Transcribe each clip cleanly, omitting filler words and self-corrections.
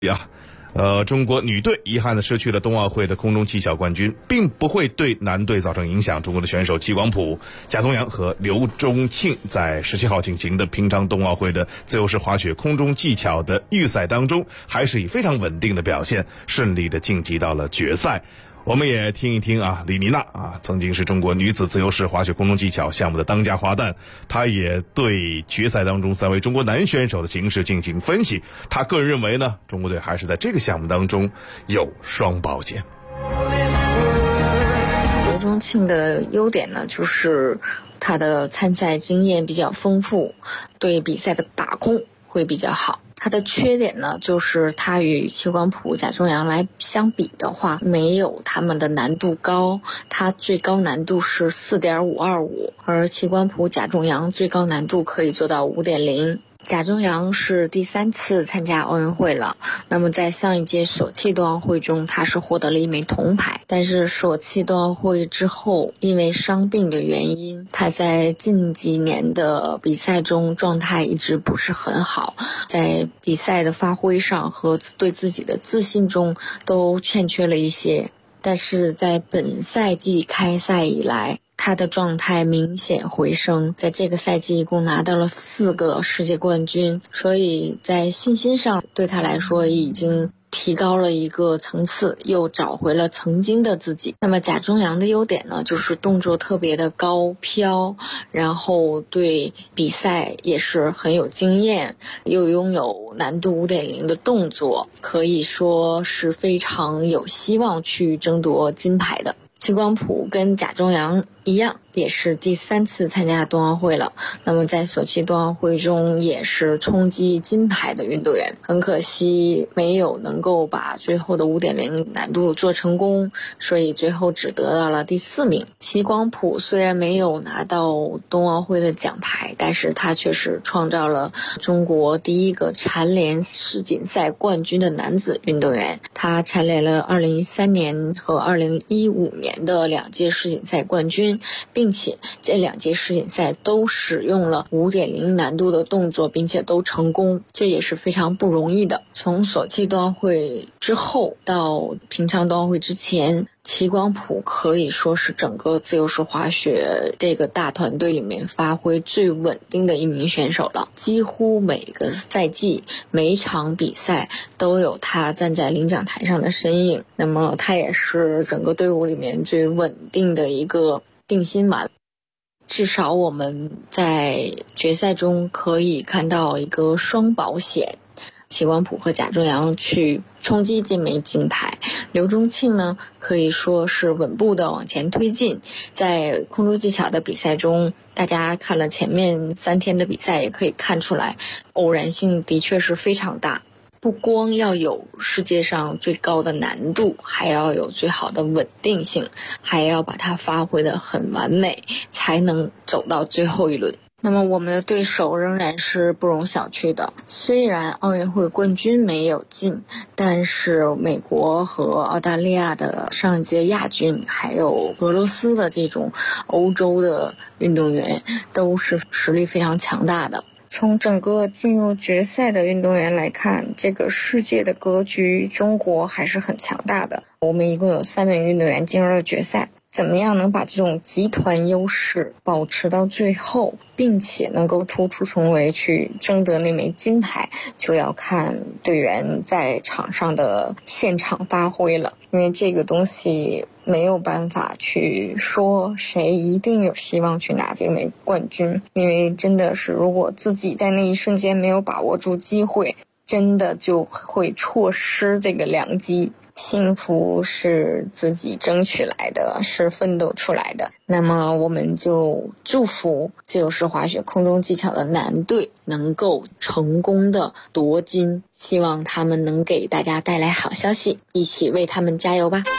中国女队遗憾地失去了冬奥会的空中技巧冠军，并不会对男队造成影响。中国的选手齐广璞、贾宗洋和刘钟庆在17号进行的平昌冬奥会的自由式滑雪空中技巧的预赛当中，还是以非常稳定的表现，顺利地晋级到了决赛。我们也听一听李妮娜曾经是中国女子自由式滑雪空中技巧项目的当家花旦，她也对决赛当中3位中国男选手的形势进行分析。她个人认为呢，中国队还是在这个项目当中有双保险。 刘钟庆的优点呢，就是他的参赛经验比较丰富，对比赛的把控会比较好。他的缺点呢，就是他与齐广璞、贾宗洋来相比的话，没有他们的难度高，他最高难度是 4.525， 而齐广璞、贾宗洋最高难度可以做到 5.0。贾宗洋是第3次参加奥运会了，那么在上一届索契冬奥会中，他是获得了1枚铜牌，但是索契冬奥会之后，因为伤病的原因，他在近几年的比赛中状态一直不是很好，在比赛的发挥上和对自己的自信中都欠缺了一些，但是在本赛季开赛以来，他的状态明显回升，在这个赛季一共拿到了4个世界冠军，所以在信心上对他来说已经提高了一个层次，又找回了曾经的自己。那么贾宗洋的优点呢，就是动作特别的高飘，然后对比赛也是很有经验，又拥有难度 5.0 的动作，可以说是非常有希望去争夺金牌的。齐广璞跟贾宗洋一样，也是第3次参加冬奥会了，那么在索契冬奥会中也是冲击金牌的运动员，很可惜没有能够把最后的 5.0 难度做成功，所以最后只得到了第4名。齐广璞虽然没有拿到冬奥会的奖牌，但是他却是创造了中国第一个蝉联世锦赛冠军的男子运动员，他蝉联了2013年和2015年的2届世锦赛冠军，并且这2届世锦赛都使用了 5.0 难度的动作，并且都成功，这也是非常不容易的。从索契冬奥会之后到平昌冬奥会之前，齐广璞可以说是整个自由式滑雪这个大团队里面发挥最稳定的一名选手了，几乎每个赛季每一场比赛都有他站在领奖台上的身影，那么他也是整个队伍里面最稳定的一个定心丸。至少我们在决赛中可以看到一个双保险，齐广璞和贾宗洋去冲击这枚金牌，刘钟庆呢可以说是稳步的往前推进。在空中技巧的比赛中，大家看了前面3天的比赛也可以看出来，偶然性的确是非常大，不光要有世界上最高的难度，还要有最好的稳定性，还要把它发挥得很完美，才能走到最后一轮。那么我们的对手仍然是不容小觑的，虽然奥运会冠军没有进，但是美国和澳大利亚的上一届亚军，还有俄罗斯的这种欧洲的运动员都是实力非常强大的。从整个进入决赛的运动员来看，这个世界的格局，中国还是很强大的。我们一共有3名运动员进入了决赛，怎么样能把这种集团优势保持到最后，并且能够突出重围去争得那枚金牌，就要看队员在场上的现场发挥了。因为这个东西没有办法去说谁一定有希望去拿这枚冠军，因为真的是如果自己在那一瞬间没有把握住机会，真的就会错失这个良机。幸福是自己争取来的，是奋斗出来的。那么我们就祝福自由式滑雪空中技巧的男队能够成功的夺金，希望他们能给大家带来好消息，一起为他们加油吧。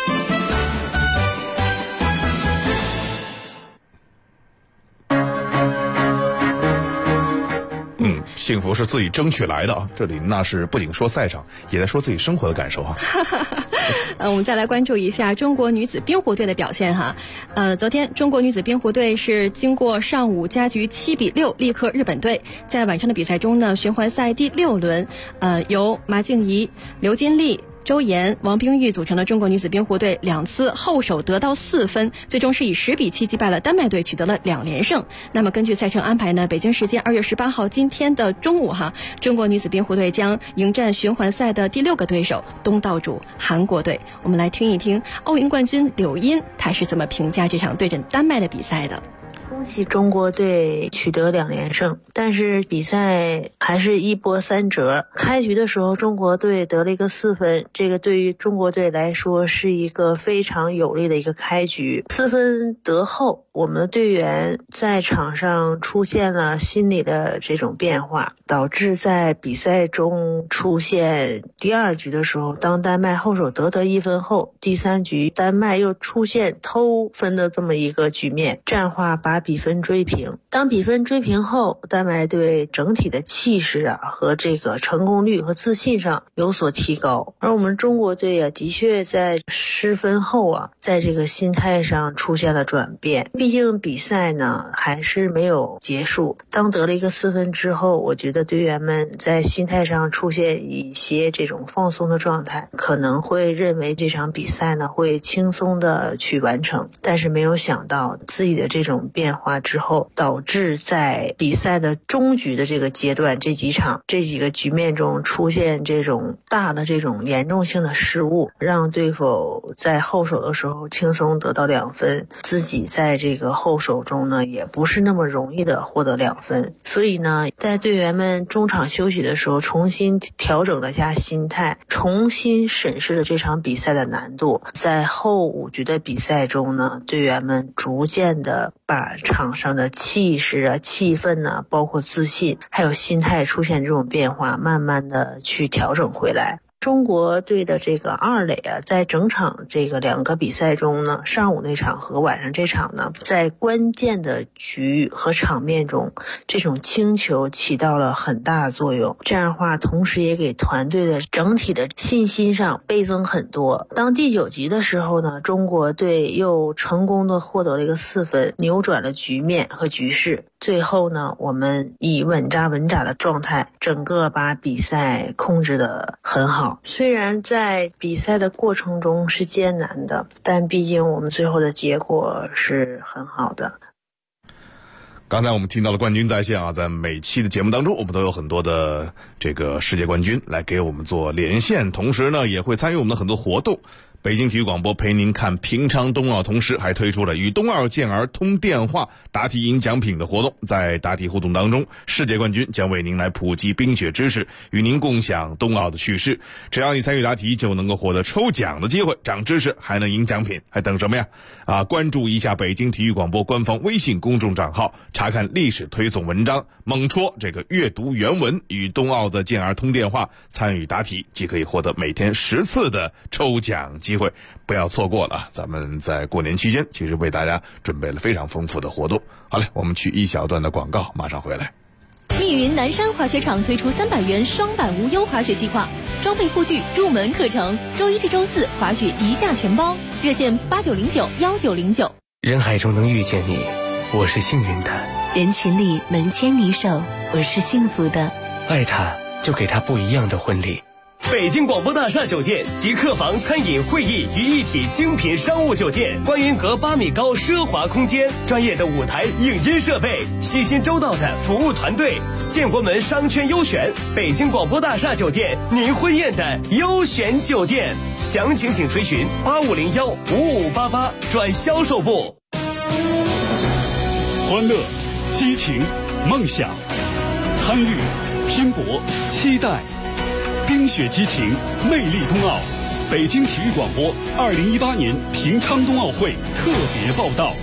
幸福是自己争取来的啊！这里那是不仅说赛场，也在说自己生活的感受啊。 我们再来关注一下中国女子冰壶队的表现哈。昨天中国女子冰壶队是经过上午加局7-6力克日本队，在晚上的比赛中呢，循环赛第6轮，由马静怡、刘金丽、周岩、王冰玉组成的中国女子冰壶队2次后手得到4分，最终是以10-7击败了丹麦队，取得了2连胜。那么根据赛程安排呢，北京时间2月18号今天的中午哈，中国女子冰壶队将迎战循环赛的第6个对手东道主韩国队。我们来听一听奥运冠军柳茵她是怎么评价这场对阵丹麦的比赛的。 恭喜中国队取得2连胜，但是比赛还是一波三折。开局的时候中国队得了一个4分，这个对于中国队来说是一个非常有利的一个开局。4分得后，我们的队员在场上出现了心理的这种变化，导致在比赛中出现第2局的时候，当丹麦后手得1分后，第3局丹麦又出现偷分的这么一个局面，这样的话把比分追平。当比分追平后，丹麦队整体的气势和这个成功率和自信上有所提高，而我们中国队的确在失分后在这个心态上出现了转变。毕竟比赛呢还是没有结束，当得了一个4分之后，我觉得队员们在心态上出现一些这种放松的状态，可能会认为这场比赛呢会轻松的去完成，但是没有想到自己的这种变化之后，导致在比赛的终局的这个阶段，这几个局面中出现这种大的这种严重性的失误，让对手在后手的时候轻松得到2分，自己在这个后手中呢也不是那么容易的获得2分。所以呢，在队员们中场休息的时候重新调整了一下心态，重新审视了这场比赛的难度。在后5局的比赛中呢，队员们逐渐的把场上的气势气氛包括自信还有心态出现这种变化，慢慢的去调整回来。中国队的这个二垒在整场这个2个比赛中呢，上午那场和晚上这场呢，在关键的局和场面中，这种轻球起到了很大的作用。这样的话，同时也给团队的整体的信心上倍增很多。当第9局的时候呢，中国队又成功的获得了一个4分，扭转了局面和局势。最后呢，我们以稳扎稳打的状态，整个把比赛控制得很好。虽然在比赛的过程中是艰难的，但毕竟我们最后的结果是很好的。 刚才我们听到了冠军在线在每期的节目当中，我们都有很多的这个世界冠军来给我们做连线，同时呢也会参与我们的很多活动。北京体育广播陪您看平昌冬奥，同时还推出了与冬奥健儿通电话答题赢奖品的活动。在答题互动当中，世界冠军将为您来普及冰雪知识，与您共享冬奥的趣事。只要你参与答题，就能够获得抽奖的机会，长知识还能赢奖品，还等什么呀？关注一下北京体育广播官方微信公众账号，查看历史推送文章，猛戳这个阅读原文，与冬奥的健儿通电话参与答题，即可以获得每天10次的抽奖机会，不要错过了。咱们在过年期间其实为大家准备了非常丰富的活动。好嘞，我们去一小段的广告，马上回来。 密云南山滑雪场推出300元双板无忧滑雪计划，装备护具入门课程，周1至周4滑雪1价全包，热线89091909。 人海中能遇见你，我是幸运的； 人群里能牵你手，我是幸福的。 爱他，就给他不一样的婚礼。 北京广播大厦酒店集客房、餐饮、会议于一体精品商务酒店，观云阁8米高奢华空间，专业的舞台影音设备，细心周到的服务团队，建国门商圈优选，北京广播大厦酒店，您婚宴的优选酒店。详情请垂询85015588转销售部。 欢乐、激情、梦想，参与、拼搏、期待。冰雪激情，魅力冬奥。北京体育广播2018年平昌冬奥会特别报道。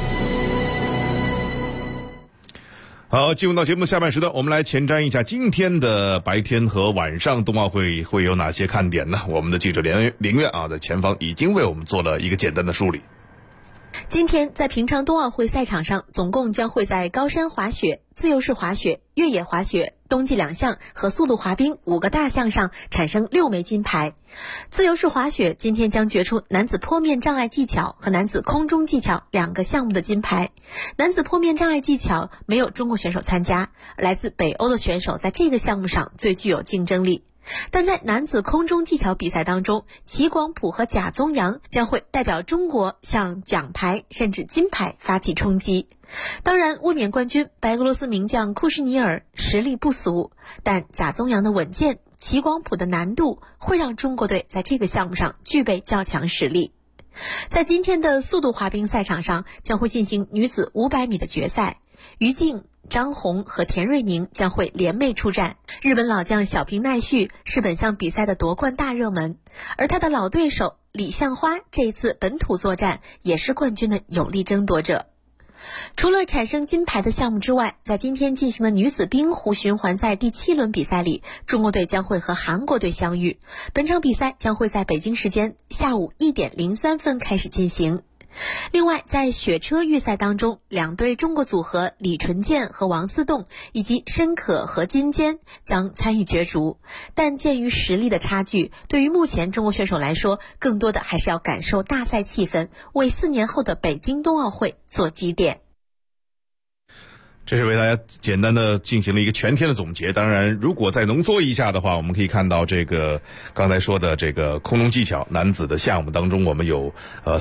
好，进入到节目的下半时段，我们来前瞻一下今天的白天和晚上冬奥会会有哪些看点呢？我们的记者林苑在前方已经为我们做了一个简单的梳理。 今天在平昌冬奥会赛场上，总共将会在高山滑雪、自由式滑雪、越野滑雪、冬季2项和速度滑冰5个大项上产生6枚金牌。自由式滑雪今天将决出男子坡面障碍技巧和男子空中技巧2个项目的金牌。男子坡面障碍技巧没有中国选手参加，来自北欧的选手在这个项目上最具有竞争力。但在男子空中技巧比赛当中，齐广普和贾宗洋将会代表中国向奖牌甚至金牌发起冲击。当然，卫冕冠军白俄罗斯名将库什尼尔实力不俗，但贾宗洋的稳健、齐广普的难度会让中国队在这个项目上具备较强实力。在今天的速度滑冰赛场上，将会进行女子500米的决赛，于静、张红和田瑞宁将会联袂出战。日本老将小平奈绪是本项比赛的夺冠大热门，而他的老对手李向花这一次本土作战也是冠军的有力争夺者。除了产生金牌的项目之外，在今天进行的女子冰壶循环赛第7轮比赛里，中国队将会和韩国队相遇。本场比赛将会在北京时间下午1点03分开始进行。另外，在雪车预赛当中，2对中国组合李纯健和王思栋以及申可和金坚将参与角逐。但鉴于实力的差距，对于目前中国选手来说，更多的还是要感受大赛气氛，为4年后的北京冬奥会做积淀。 这是为大家简单的进行了一个全天的总结。当然，如果再浓缩一下的话，我们可以看到这个刚才说的这个空中技巧男子的项目当中，我们有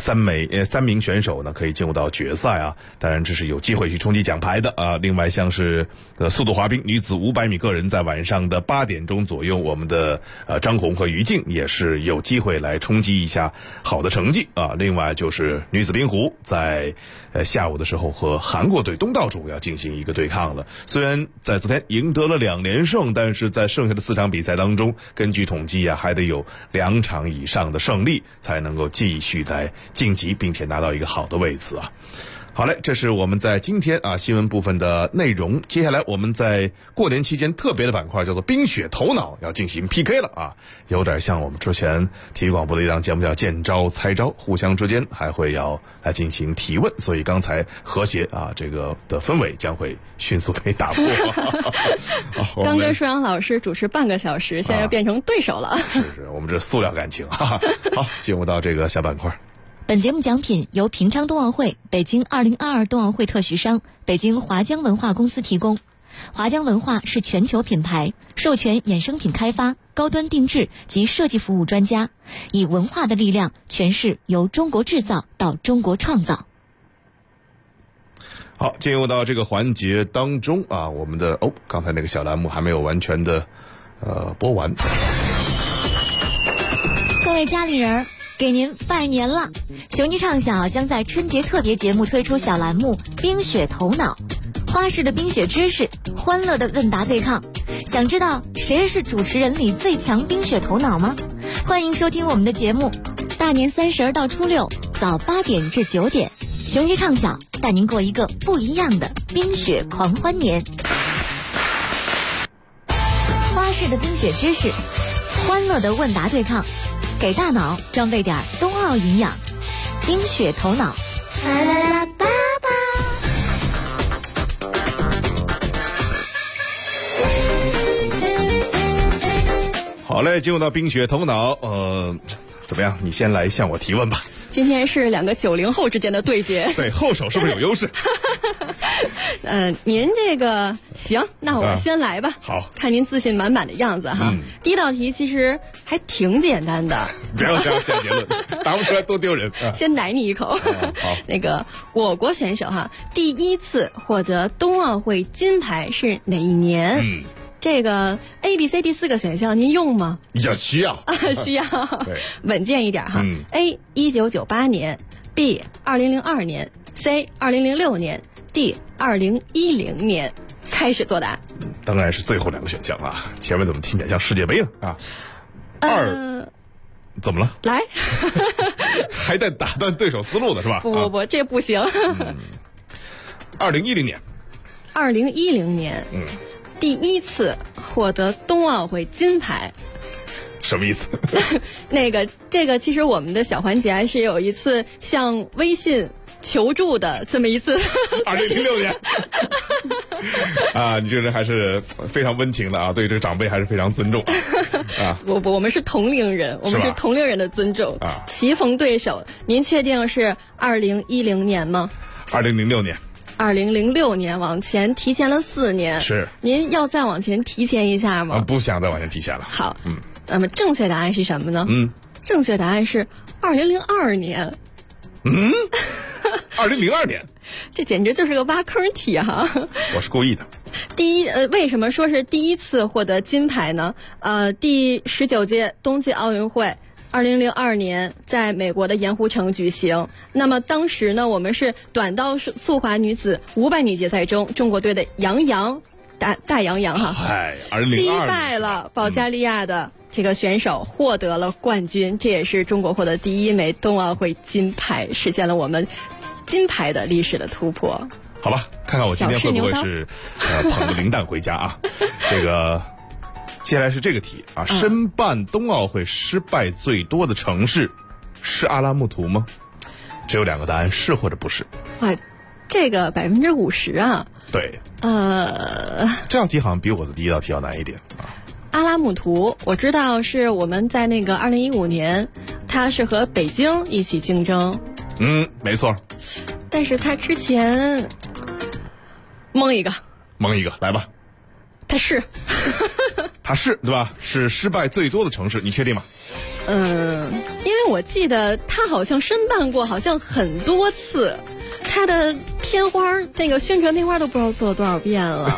3名选手呢可以进入到决赛啊。当然这是有机会去冲击奖牌的啊。另外像是速度滑冰女子500米个人，在晚上的8点钟左右，我们的张红和于静也是有机会来冲击一下好的成绩啊。另外就是女子冰壶在下午的时候和韩国队东道主要进行一个对抗了。虽然在昨天赢得了2连胜，但是在剩下的4场比赛当中，根据统计啊，还得有2场以上的胜利才能够继续来晋级，并且拿到一个好的位置啊。好嘞，这是我们在今天新闻部分的内容。接下来我们在过年期间特别的板块叫做冰雪头脑，要进行 PK 了啊，有点像我们之前体育广播的一档节目叫见招猜招，互相之间还会要来进行提问，所以刚才和谐这个的氛围将会迅速被打破。 刚跟舒阳老师主持半个小时，现在又变成对手了。 是，我们这塑料感情好，进入到这个下半块。 本节目奖品由平昌冬奥会、北京2022冬奥会特许商北京华江文化公司提供。华江文化是全球品牌，授权衍生品开发、高端定制及设计服务专家，以文化的力量诠释由中国制造到中国创造。 好，进入到这个环节当中啊，我们的刚才那个小栏目还没有完全的播完。 各位家里人，给您拜年了！雄鸡畅晓将在春节特别节目推出小栏目冰雪头脑，花式的冰雪知识，欢乐的问答对抗。想知道谁是主持人里最强冰雪头脑吗？欢迎收听我们的节目，大年30到初6早8点至9点，雄鸡畅晓带您过一个不一样的冰雪狂欢年。花式的冰雪知识，欢乐的问答对抗，给大脑装备点冬奥营养，冰雪头脑。啦啦啦巴巴。 好嘞，进入到冰雪头脑，怎么样？你先来向我提问吧。 今天是2个90后之间的对决。 对，后手是不是有优势？ 您这个行，那我先来吧。 好， 看您自信满满的样子哈。第一道题其实还挺简单的。 不要这样下结论，答不出来多丢人。 先奶你一口。 好， 那个我国选手第一次获得冬奥会金牌是哪一年？这个 A、B、C、D 4个选项您用吗？ 需要需要，稳健一点哈。A 1998年 ，B 2002年 ，C 2006年 ，D 2010年。开始作答。 当然是最后2个选项啊，前面怎么听起来像世界杯啊？2怎么了？ 来， 还在打断对手思路的是吧？ 不，这不行。 2010年。 2010年。第一次获得冬奥会金牌， 什么意思？ 这个其实我们的小环节是有一次向微信求助的这么一次。 2006年。啊，你这个人还是非常温情的啊，对这个长辈还是非常尊重啊。 不，我们是同龄人，我们是同龄人的尊重啊。棋逢对手，您确定是2010年吗 ？2006年。 2006年，往前提前了4年。 是。您要再往前提前一下吗？ 不想再往前提前了。 好，那么正确答案是什么呢？正确答案是2002年。 2002年。 这简直就是个挖坑题哈！ 我是故意的。 为什么说是第一次获得金牌呢？第19届冬季奥运会2002年在美国的盐湖城举行。那么当时呢，我们是短道速滑女子500米决赛中，中国队的杨洋大杨洋哈 ，2002 击败了保加利亚的这个选手，获得了冠军。这也是中国获得第一枚冬奥会金牌，实现了我们金牌的历史的突破。 好吧，看看我今天会不会是捧着零蛋回家啊？这个接下来是这个题啊，申办冬奥会失败最多的城市是阿拉木图吗？只有2个答案，是或者不是。 哇，这个50%啊！ 对，这道题好像比我的第一道题要难一点啊。 阿拉木图我知道是我们在那个2015年，它是和北京一起竞争。 没错。 但是他之前蒙一个来吧。他是对吧？是失败最多的城市，你确定吗？ 因为我记得他好像申办过，好像很多次。他的片花那个宣传片花都不知道做了多少遍了。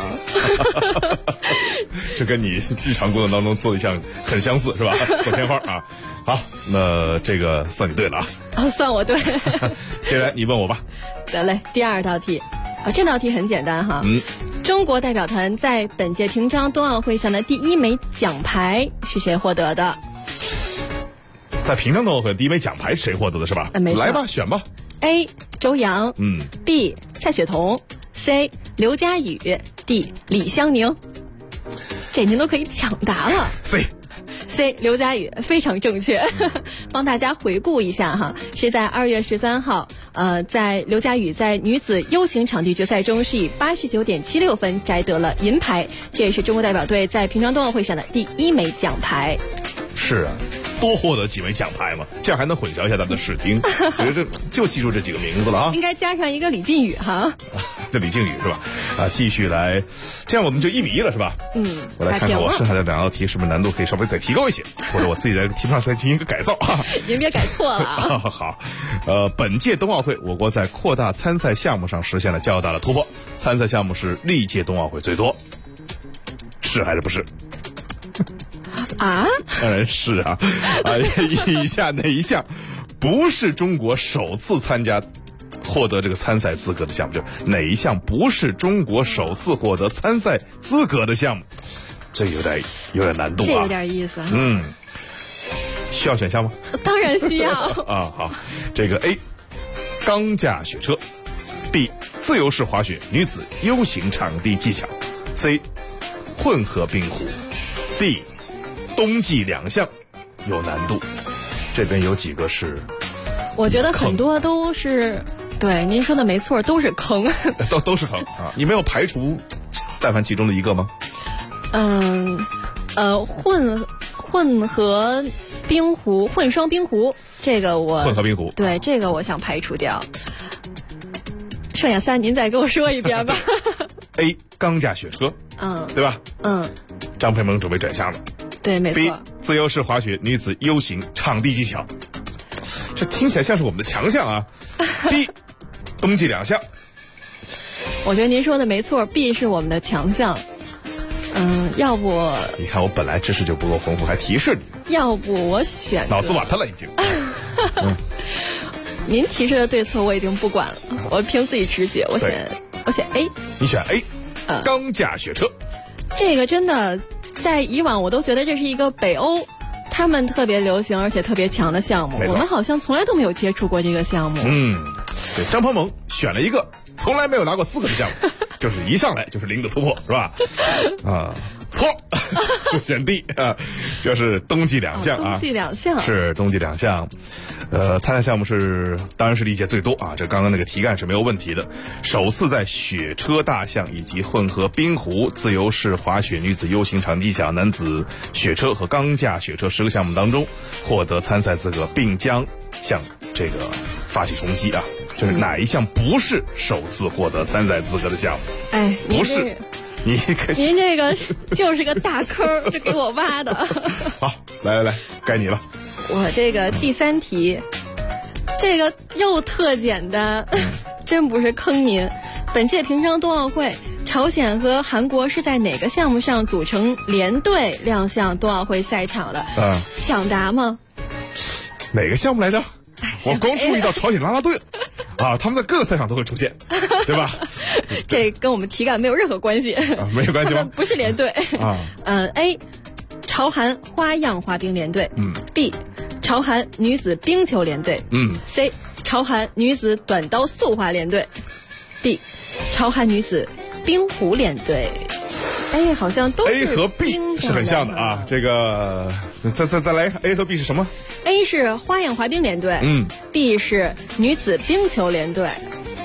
这跟你日常工作当中做的一项很相似是吧？做片花啊。好，那这个算你对了啊。 算我对。 接下来你问我吧。 得嘞，第2道题这道题很简单哈。中国代表团在本届平昌冬奥会上的第1枚奖牌是谁获得的？ 在平昌冬奥会第1枚奖牌谁获得的是吧？ 没错。 来吧，选吧。 A. 周洋，B. 蔡雪桐，C. 刘佳宇，D. 李香凝。这您都可以抢答了。C. 刘佳宇非常正确。帮大家回顾一下哈，是在2月13号，在刘佳宇在女子 U 型场地决赛中是以89.76分摘得了银牌，这也是中国代表队在平昌冬奥会上的第1枚奖牌。 是啊，多获得几枚奖牌嘛，这样还能混淆一下咱们的视听。所以就记住这几个名字了啊。 应该加上一个李靖宇哈。 这李靖宇是吧？继续来，这样我们就1比1了是吧？我来看看我剩下的2道题是不是难度可以稍微再提高一些，或者我自己在题目上再进行一个改造啊。 您别改错了啊。 好，本届冬奥会我国在扩大参赛项目上实现了较大的突破，参赛项目是历届冬奥会最多，是还是不是？ 啊？ 当然是啊！以下哪一项不是中国首次获得这个参赛资格的项目？就哪一项不是中国首次获得参赛资格的项目？这有点难度啊， 这有点意思。 需要选项吗？ 当然需要。 好，这个 A 钢架雪车， B 自由式滑雪女子 U 型场地技巧， C 混合冰壶， D 冬季2项有难度。这边有几个是， 我觉得很多都是，对，您说的没错，都是坑。 都是坑啊！你没有排除但凡其中的一个吗？ 混合冰壶、混双冰壶，这个混合冰壶， 对，这个我想排除掉。剩下3您再给我说一遍吧。 A 钢架雪车，对吧？张培萌准备转向了。 对，没错。 B 自由式滑雪女子 U 型场地技巧，这听起来像是我们的强项啊。D 冬季2项， 我觉得您说的没错 ，B 是我们的强项。要不你看我本来知识就不够丰富，还提示你。 要不我选脑子瓦特了已经。 您提示的对错我已经不管了，我凭自己直觉，我选 A。 你选 A，钢架雪车。 这个真的在以往我都觉得这是一个北欧他们特别流行而且特别强的项目，我们好像从来都没有接触过这个项目。 对，张鹏萌选了一个从来没有拿过资格的项目，就是一上来就是0的突破，是吧？ 错，选 D 啊，就是冬季两项啊。 冬季两项是冬季两项。参赛项目当然是历届最多啊，这刚刚那个题干是没有问题的。首次在雪车大项以及混合冰壶、自由式滑雪女子 U 型场地项、男子雪车和钢架雪车10个项目当中获得参赛资格，并将向这个发起冲击啊。这是哪一项不是首次获得参赛资格的项目？ 哎， 不是。您这个就是个大坑，这给我挖的。 好，来，该你了。 我这个第3题，这个又特简单，真不是坑您。本届平昌冬奥会，朝鲜和韩国是在哪个项目上组成联队亮相冬奥会赛场的？抢答吗？ 哪个项目来着？我光注意到朝鲜啦啦队啊，他们在各个赛场都会出现，对吧？ 这跟我们题干没有任何关系， 没有关系吗？ 不是联队啊。A， 朝韩花样滑冰联队。B， 朝韩女子冰球联队。C， 朝韩女子短刀速滑联队。D， 朝韩女子冰壶联队。哎，好像都是 A 和 B 是很像的啊。这个再来 A 和 B 是什么？ A 是花样滑冰联队，B 是女子冰球联队。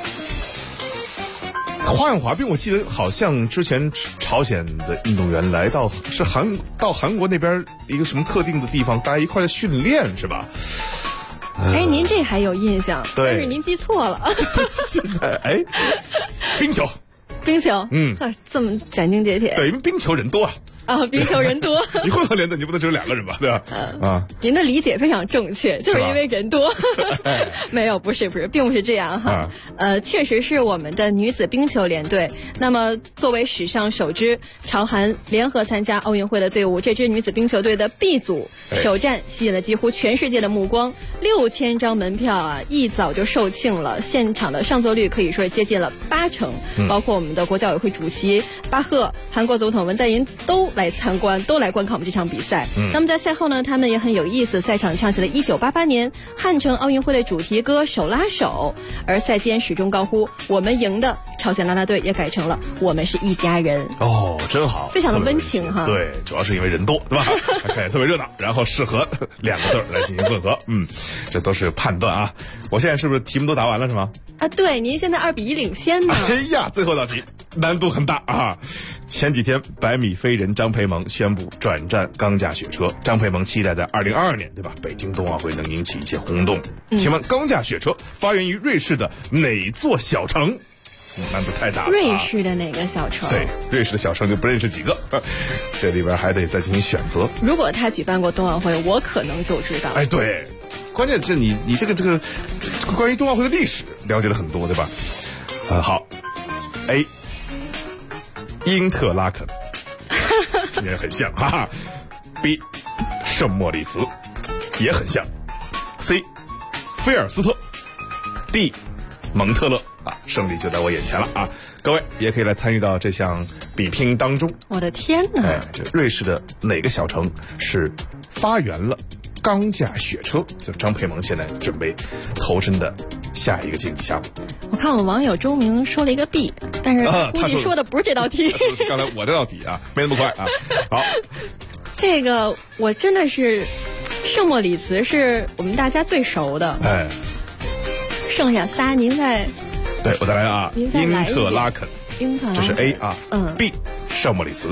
花样滑冰我记得好像之前朝鲜的运动员来到韩国那边一个什么特定的地方，大家一块的训练是吧？ 哎，您这还有印象？ 对， 但是您记错了。 哎，冰球， 这么斩钉截铁。 对，因为冰球人多啊。 冰球人多， 你混合联队你不能只有2个人吧，对吧？ 您的理解非常正确，就是因为人多。没有，不是，并不是这样哈。确实是我们的女子冰球联队。那么，作为史上首支朝韩联合参加奥运会的队伍，这支女子冰球队的 B 组首战吸引了几乎全世界的目光，6000张门票啊，一早就售罄了，现场的上座率可以说是接近了80%，包括我们的国家委会主席巴赫、韩国总统文在寅都来参观，都来观看我们这场比赛。那么在赛后呢，他们也很有意思，赛场唱起了1988年汉城奥运会的主题歌《手拉手》，而赛间始终高呼我们赢的朝鲜啦啦队也改成了我们是一家人。 哦，真好， 非常的温情哈。 对，主要是因为人多，对吧？看起来特别热闹，然后适合2个队来进行混合。这都是判断啊。我现在是不是题目都答完了是吗？ 对，您现在2比1领先呢。 哎呀，最后道题难度很大啊！前几天100米飞人张培萌宣布转战钢架雪车，张培萌期待在2022年，对吧？北京冬奥会能引起一些轰动。请问钢架雪车发源于瑞士的哪座小城？难度太大了。 瑞士的哪个小城？ 对，瑞士的小城就不认识几个，这里边还得再进行选择。 如果他举办过冬奥会，我可能就知道。 哎，对，关键是你这个关于冬奥会的历史了解了很多，对吧？好 ，A， 因特拉肯，今年很像哈哈。B， 圣莫里茨，也很像。C， 菲尔斯特。D， 蒙特勒。胜利就在我眼前了啊！各位也可以来参与到这项比拼当中。 我的天哪！ 这瑞士的哪个小城是发源了钢架雪车？就张培萌现在准备投身的下一个竞技项目。 我看我网友周明说了一个 B， 但是估计说的不是这道题。 刚才我这道题啊，没那么快啊。好， 这个我真的是圣莫里茨是我们大家最熟的。剩下仨您再。 对，我再来啊！因特拉肯，这是 A 啊。B 圣莫里茨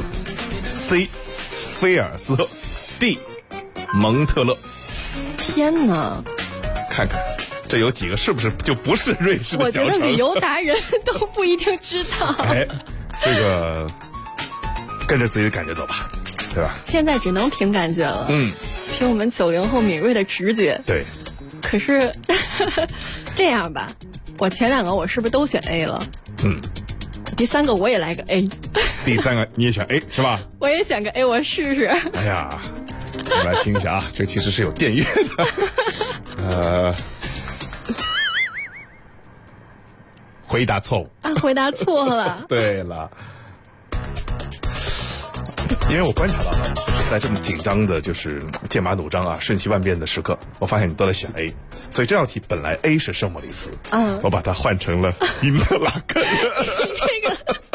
，C 菲尔斯特 ，D 蒙特勒。 天哪！ 看看这有几个是不是就不是瑞士的小城？ 我觉得旅游达人都不一定知道。 哎，这个跟着自己的感觉走吧，对吧？ 现在只能凭感觉了。凭我们90后敏锐的直觉。 对。 可是这样吧。我前2个我是不是都选 A 了？第3个我也来个 A。 第3个你也选 A 是吧？ 我也选个 A， 我试试。 哎呀，我们来听一下啊，这其实是有电乐的。回答错误啊！回答错了。 对了，因为我观察到了，就是在这么紧张的，就是剑拔弩张啊、瞬息万变的时刻，我发现你都在选 A， 所以这道题本来 A 是圣莫里斯，我把它换成了因特拉肯。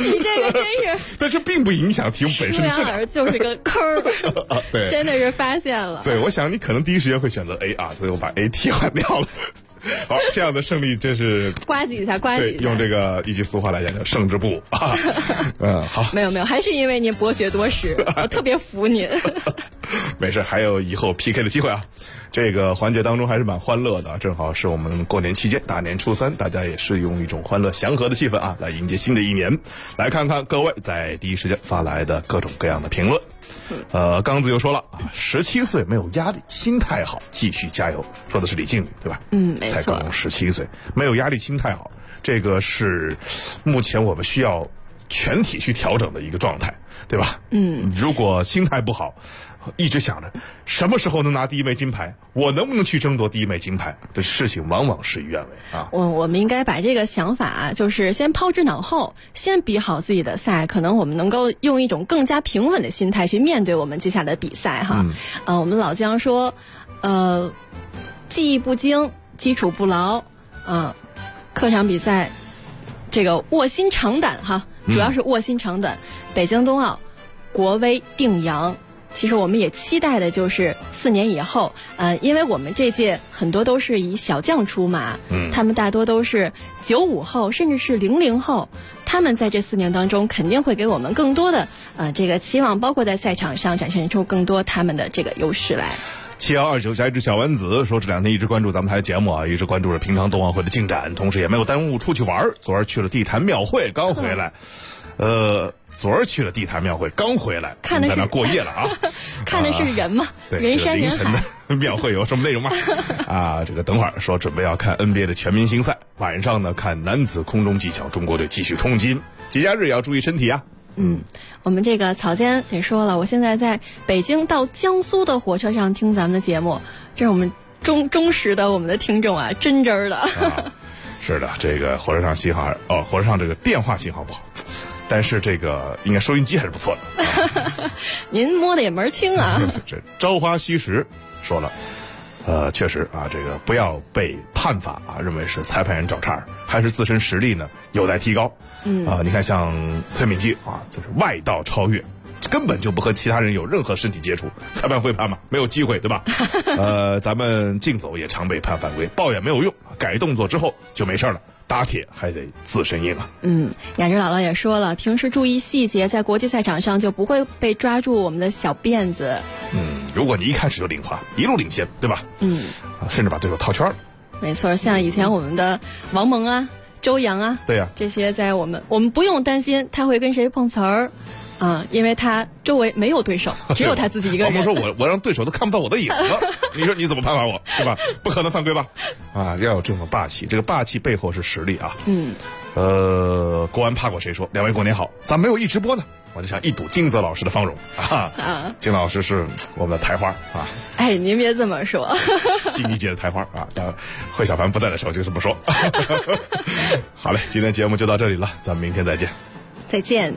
你这个真是， 但是并不影响题目本身的质量。 舒扬就是个坑儿， 对， 真的是发现了。 对，我想你可能第一时间会选择 A 啊，所以我把 A 替换掉了。好，这样的胜利真是呱唧一下，呱唧一下。 用这个一句俗话来讲叫胜之不武啊。好， 没有，还是因为您博学多识，我特别服您。 没事，还有以后 PK 的机会啊。这个环节当中还是蛮欢乐的，正好是我们过年期间，大年初三，大家也是用一种欢乐祥和的气氛啊，来迎接新的一年。来看看各位在第一时间发来的各种各样的评论。刚子又说了啊，17岁没有压力，心态好，继续加油。说的是李静宇，对吧？ 没错。 才刚17岁，没有压力，心态好，这个是目前我们需要全体去调整的一个状态，对吧？如果心态不好，一直想着什么时候能拿第一枚金牌，我能不能去争夺第一枚金牌，这事情往往事与愿违啊。 我们应该把这个想法就是先抛之脑后，先比好自己的赛，可能我们能够用一种更加平稳的心态去面对我们接下来的比赛哈。我们老姜说，技艺不精，基础不牢，客场比赛这个卧薪尝胆哈，主要是卧薪尝胆。北京冬奥国威定扬。其实我们也期待的就是4年以后，因为我们这届很多都是以小将出马，他们大多都是95后，甚至是00后，他们在这4年当中肯定会给我们更多的这个期望，包括在赛场上展现出更多他们的这个优势来。 7129加一只小丸子说，这2天一直关注咱们台节目啊，一直关注着平昌冬奥会的进展，同时也没有耽误出去玩。昨儿去了地坛庙会，刚回来。昨儿去了地坛庙会，刚回来，在那过夜了啊！ 看的是人嘛， 对， 人山人海。 凌晨的庙会有什么内容吗？这个等会儿说准备要看 NBA 的全明星赛，晚上呢看男子空中技巧，中国队继续冲金。节假日也要注意身体啊。 我们这个草间也说了，我现在在北京到江苏的火车上听咱们的节目，这是我们忠实的我们的听众啊，真真的。 是的，这个火车上信号火车上这个电话信号不好。但是这个应该收音机还是不错的。 您摸的也门清啊。 这朝花夕拾说了，确实啊，这个不要被判罚啊，认为是裁判员找茬，还是自身实力呢有待提高。你看像崔敏基啊，这是外道超越，根本就不和其他人有任何身体接触，裁判会判吗？没有机会，对吧？咱们竞走也常被判犯规，抱怨没有用，改动作之后就没事了。打铁还得自身硬啊。 雅芝姥姥也说了，平时注意细节，在国际赛场上就不会被抓住我们的小辫子。 如果你一开始就领花，一路领先，对吧？甚至把对手套圈了。 没错，像以前我们的王蒙啊、周洋啊， 对呀， 这些在我们不用担心他会跟谁碰瓷儿。因为他周围没有对手，只有他自己一个人。 王蒙说我让对手都看不到我的影子，你说你怎么判罚我，对吧？不可能犯规吧？要有这种霸气，这个霸气背后是实力啊。国安怕过谁说，两位过年好，咱没有一直播呢，我就想一睹金泽老师的芳容金老师是我们的台花啊。 您别这么说， 新一届的台花啊。惠小凡不在的时候就这么说。好嘞，今天节目就到这里了，咱们明天再见。 再见。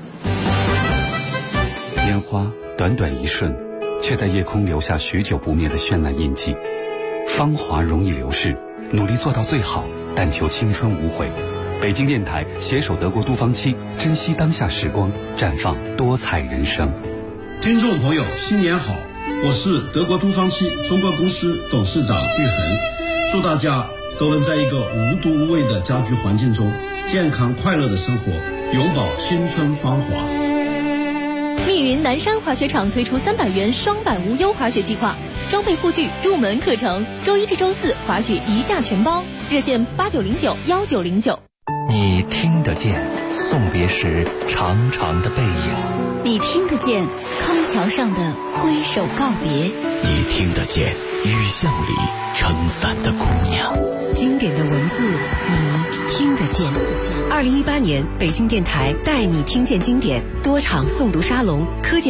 烟花短短一瞬，却在夜空留下许久不灭的绚烂印记。芳华容易流逝，努力做到最好，但求青春无悔。北京电台携手德国都芳期，珍惜当下时光，绽放多彩人生。 听众朋友，新年好！我是德国都芳期中国公司董事长玉恒，祝大家都能在一个无毒无味的家居环境中，健康快乐的生活，永葆青春芳华。 密云南山滑雪场推出300元双板无忧滑雪计划，装备护具、入门课程，周1至周4滑雪1价全包，热线89091909。 你听得见送别时长长的背影， 你听得见康桥上的挥手告别， 你听得见雨巷里撑伞的姑娘。 经典的文字，你听得见。2018年北京电台带你听见经典多场诵读沙龙，科技